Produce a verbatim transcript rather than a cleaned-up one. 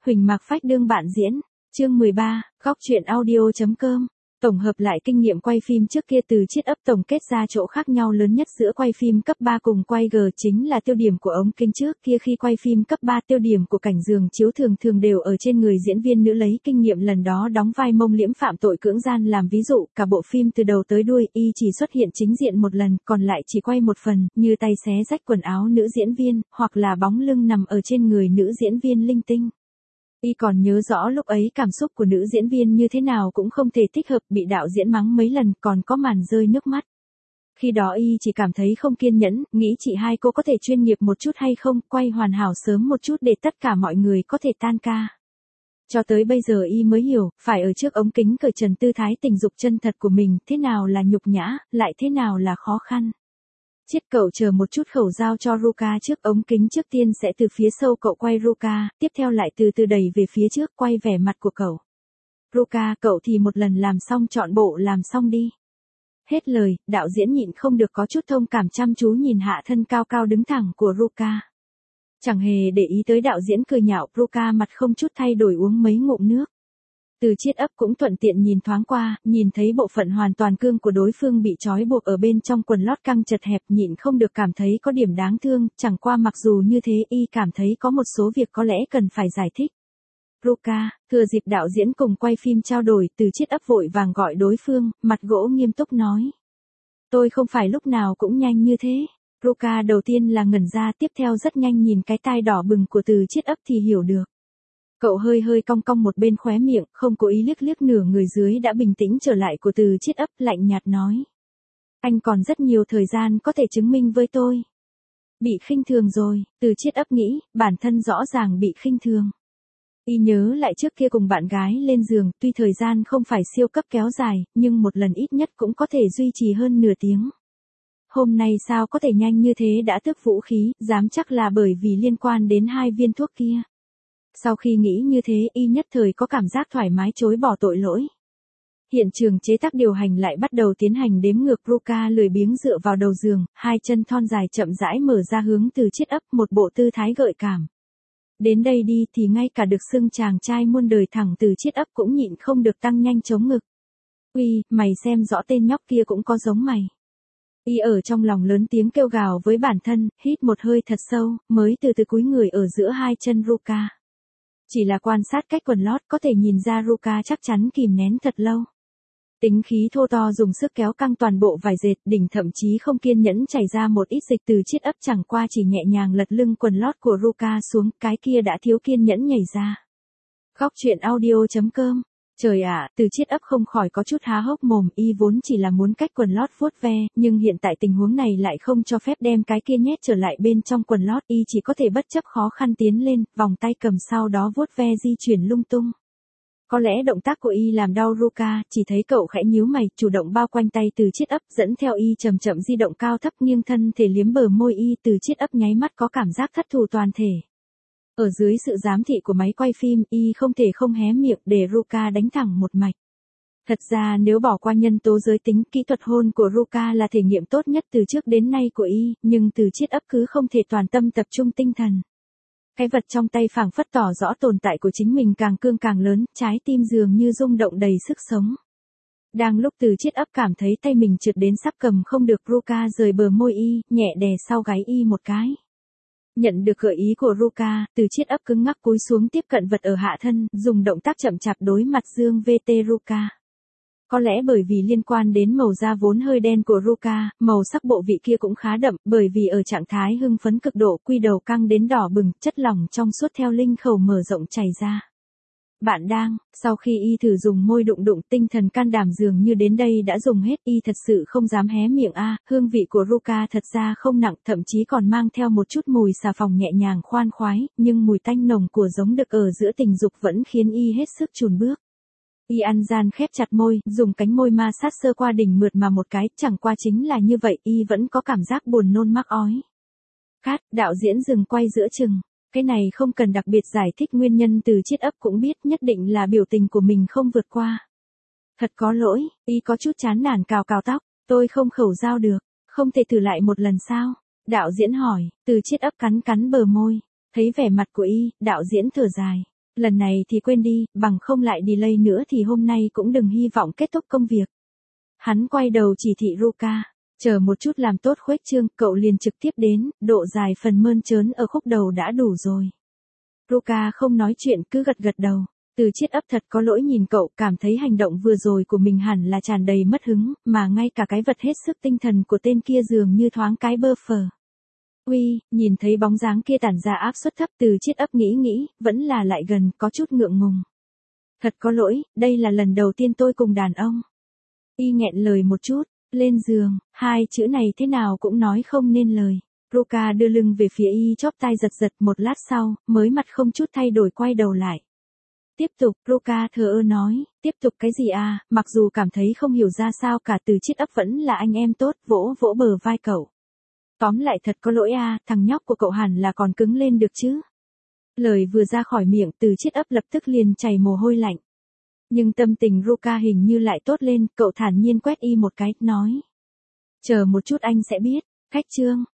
Huỳnh Mạc Phách đương bạn diễn. Chương mười ba, góc truyện audio.com. Tổng hợp lại kinh nghiệm quay phim trước kia từ chiết ấp tổng kết ra chỗ khác nhau lớn nhất giữa quay phim cấp ba cùng quay G chính là tiêu điểm của ống kính trước kia khi quay phim cấp ba tiêu điểm của cảnh giường chiếu thường thường đều ở trên người diễn viên nữ lấy kinh nghiệm lần đó đóng vai mông liễm phạm tội cưỡng gian làm ví dụ, cả bộ phim từ đầu tới đuôi y chỉ xuất hiện chính diện một lần, còn lại chỉ quay một phần, như tay xé rách quần áo nữ diễn viên, hoặc là bóng lưng nằm ở trên người nữ diễn viên linh tinh. Y còn nhớ rõ lúc ấy cảm xúc của nữ diễn viên như thế nào cũng không thể thích hợp, bị đạo diễn mắng mấy lần, còn có màn rơi nước mắt. Khi đó y chỉ cảm thấy không kiên nhẫn, nghĩ chị hai cô có thể chuyên nghiệp một chút hay không, quay hoàn hảo sớm một chút để tất cả mọi người có thể tan ca. Cho tới bây giờ y mới hiểu, phải ở trước ống kính cởi trần tư thái tình dục chân thật của mình, thế nào là nhục nhã, lại thế nào là khó khăn. Chiết cậu chờ một chút khẩu giao cho Ruka trước ống kính, trước tiên sẽ từ phía sau cậu quay Ruka, tiếp theo lại từ từ đẩy về phía trước quay vẻ mặt của cậu. Ruka, cậu thì một lần làm xong trọn bộ làm xong đi. Hết lời, đạo diễn nhịn không được có chút thông cảm chăm chú nhìn hạ thân cao cao đứng thẳng của Ruka. Chẳng hề để ý tới đạo diễn cười nhạo, Ruka mặt không chút thay đổi uống mấy ngụm nước. Từ chiết ấp cũng thuận tiện nhìn thoáng qua, nhìn thấy bộ phận hoàn toàn cương của đối phương bị trói buộc ở bên trong quần lót căng chật hẹp, nhịn không được cảm thấy có điểm đáng thương, chẳng qua mặc dù như thế y cảm thấy có một số việc có lẽ cần phải giải thích. Ruka, thừa dịp đạo diễn cùng quay phim trao đổi, từ chiết ấp vội vàng gọi đối phương, mặt gỗ nghiêm túc nói. Tôi không phải lúc nào cũng nhanh như thế. Ruka đầu tiên là ngẩn ra, tiếp theo rất nhanh nhìn cái tai đỏ bừng của từ chiết ấp thì hiểu được. Cậu hơi hơi cong cong một bên khóe miệng, không cố ý liếc liếc nửa người dưới đã bình tĩnh trở lại của từ chiết ấp, lạnh nhạt nói. Anh còn rất nhiều thời gian có thể chứng minh với tôi. Bị khinh thường rồi, từ chiết ấp nghĩ, bản thân rõ ràng bị khinh thường. Y nhớ lại trước kia cùng bạn gái lên giường, tuy thời gian không phải siêu cấp kéo dài, nhưng một lần ít nhất cũng có thể duy trì hơn nửa tiếng. Hôm nay sao có thể nhanh như thế đã tước vũ khí, dám chắc là bởi vì liên quan đến hai viên thuốc kia. Sau khi nghĩ như thế y nhất thời có cảm giác thoải mái chối bỏ tội lỗi. Hiện trường chế tác điều hành lại bắt đầu tiến hành đếm ngược. Ruka lười biếng dựa vào đầu giường, hai chân thon dài chậm rãi mở ra hướng từ chiết ấp, một bộ tư thái gợi cảm. Đến đây đi thì ngay cả được xưng chàng trai muôn đời thẳng từ chiết ấp cũng nhịn không được tăng nhanh chống ngực. Uy, mày xem rõ tên nhóc kia cũng có giống mày. Y ở trong lòng lớn tiếng kêu gào với bản thân, hít một hơi thật sâu, mới từ từ cúi người ở giữa hai chân Ruka. Chỉ là quan sát cách quần lót có thể nhìn ra Ruka chắc chắn kìm nén thật lâu. Tính khí thô to dùng sức kéo căng toàn bộ vải dệt, đỉnh thậm chí không kiên nhẫn chảy ra một ít dịch từ chiết ấp, chẳng qua chỉ nhẹ nhàng lật lưng quần lót của Ruka xuống, cái kia đã thiếu kiên nhẫn nhảy ra. Góc truyện audio.com. Trời ạ, từ chiết ấp không khỏi có chút há hốc mồm, y vốn chỉ là muốn cách quần lót vuốt ve, nhưng hiện tại tình huống này lại không cho phép đem cái kia nhét trở lại bên trong quần lót, y chỉ có thể bất chấp khó khăn tiến lên, vòng tay cầm sau đó vuốt ve di chuyển lung tung. Có lẽ động tác của y làm đau Ruka, chỉ thấy cậu khẽ nhíu mày, chủ động bao quanh tay từ chiết ấp, dẫn theo y chậm chậm di động cao thấp nghiêng thân thể liếm bờ môi y, từ chiết ấp nháy mắt có cảm giác thất thù toàn thể. Ở dưới sự giám thị của máy quay phim, y không thể không hé miệng để Ruka đánh thẳng một mạch. Thật ra nếu bỏ qua nhân tố giới tính, kỹ thuật hôn của Ruka là thể nghiệm tốt nhất từ trước đến nay của y, nhưng từ chiết ấp cứ không thể toàn tâm tập trung tinh thần. Cái vật trong tay phảng phất tỏ rõ tồn tại của chính mình càng cương càng lớn, trái tim dường như rung động đầy sức sống. Đang lúc từ chiết ấp cảm thấy tay mình trượt đến sắp cầm không được, Ruka rời bờ môi y, nhẹ đè sau gáy y một cái. Nhận được gợi ý của Ruka, từ chiết ấp cứng ngắc cúi xuống tiếp cận vật ở hạ thân, dùng động tác chậm chạp đối mặt dương vê tê Ruka. Có lẽ bởi vì liên quan đến màu da vốn hơi đen của Ruka, màu sắc bộ vị kia cũng khá đậm, bởi vì ở trạng thái hưng phấn cực độ, quy đầu căng đến đỏ bừng, chất lỏng trong suốt theo linh khẩu mở rộng chảy ra. Bạn đang, sau khi y thử dùng môi đụng đụng, tinh thần can đảm dường như đến đây đã dùng hết, y thật sự không dám hé miệng a. Hương vị của Ruka thật ra không nặng, thậm chí còn mang theo một chút mùi xà phòng nhẹ nhàng khoan khoái, nhưng mùi tanh nồng của giống đực ở giữa tình dục vẫn khiến y hết sức chùn bước. Y ăn gian khép chặt môi, dùng cánh môi ma sát sơ qua đỉnh mượt mà một cái, chẳng qua chính là như vậy, y vẫn có cảm giác buồn nôn mắc ói. Cát, đạo diễn dừng quay giữa chừng. Cái này không cần đặc biệt giải thích nguyên nhân, từ chiết ấp cũng biết nhất định là biểu tình của mình không vượt qua. Thật có lỗi, y có chút chán nản cào cào tóc, tôi không khẩu giao được, không thể thử lại một lần sao? Đạo diễn hỏi, từ chiết ấp cắn cắn bờ môi, thấy vẻ mặt của y, đạo diễn thở dài. Lần này thì quên đi, bằng không lại delay nữa thì hôm nay cũng đừng hy vọng kết thúc công việc. Hắn quay đầu chỉ thị Ruka, chờ một chút làm tốt khuếch trương, cậu liền trực tiếp đến, độ dài phần mơn trớn ở khúc đầu đã đủ rồi. Ruka không nói chuyện cứ gật gật đầu. Từ Chiết ấp thật có lỗi nhìn cậu, cảm thấy hành động vừa rồi của mình hẳn là tràn đầy mất hứng, mà ngay cả cái vật hết sức tinh thần của tên kia dường như thoáng cái bơ phờ. Uy, nhìn thấy bóng dáng kia tản ra áp suất thấp, Từ Chiết ấp nghĩ nghĩ, vẫn là lại gần, có chút ngượng ngùng. Thật có lỗi, đây là lần đầu tiên tôi cùng đàn ông. Y nghẹn lời một chút, lên giường, hai chữ này thế nào cũng nói không nên lời. Ruka đưa lưng về phía Y, chóp tai giật giật, một lát sau, mới mặt không chút thay đổi quay đầu lại. Tiếp tục, Ruka thờ ơ nói, tiếp tục cái gì à, mặc dù cảm thấy không hiểu ra sao cả, Từ Chiết ấp vẫn là anh em tốt, vỗ vỗ bờ vai cậu. Tóm lại thật có lỗi à, thằng nhóc của cậu hẳn là còn cứng lên được chứ. Lời vừa ra khỏi miệng, Từ Chiết ấp lập tức liền chảy mồ hôi lạnh. Nhưng tâm tình Ruka hình như lại tốt lên, cậu thản nhiên quét Y một cái, nói. Chờ một chút anh sẽ biết, khách trương,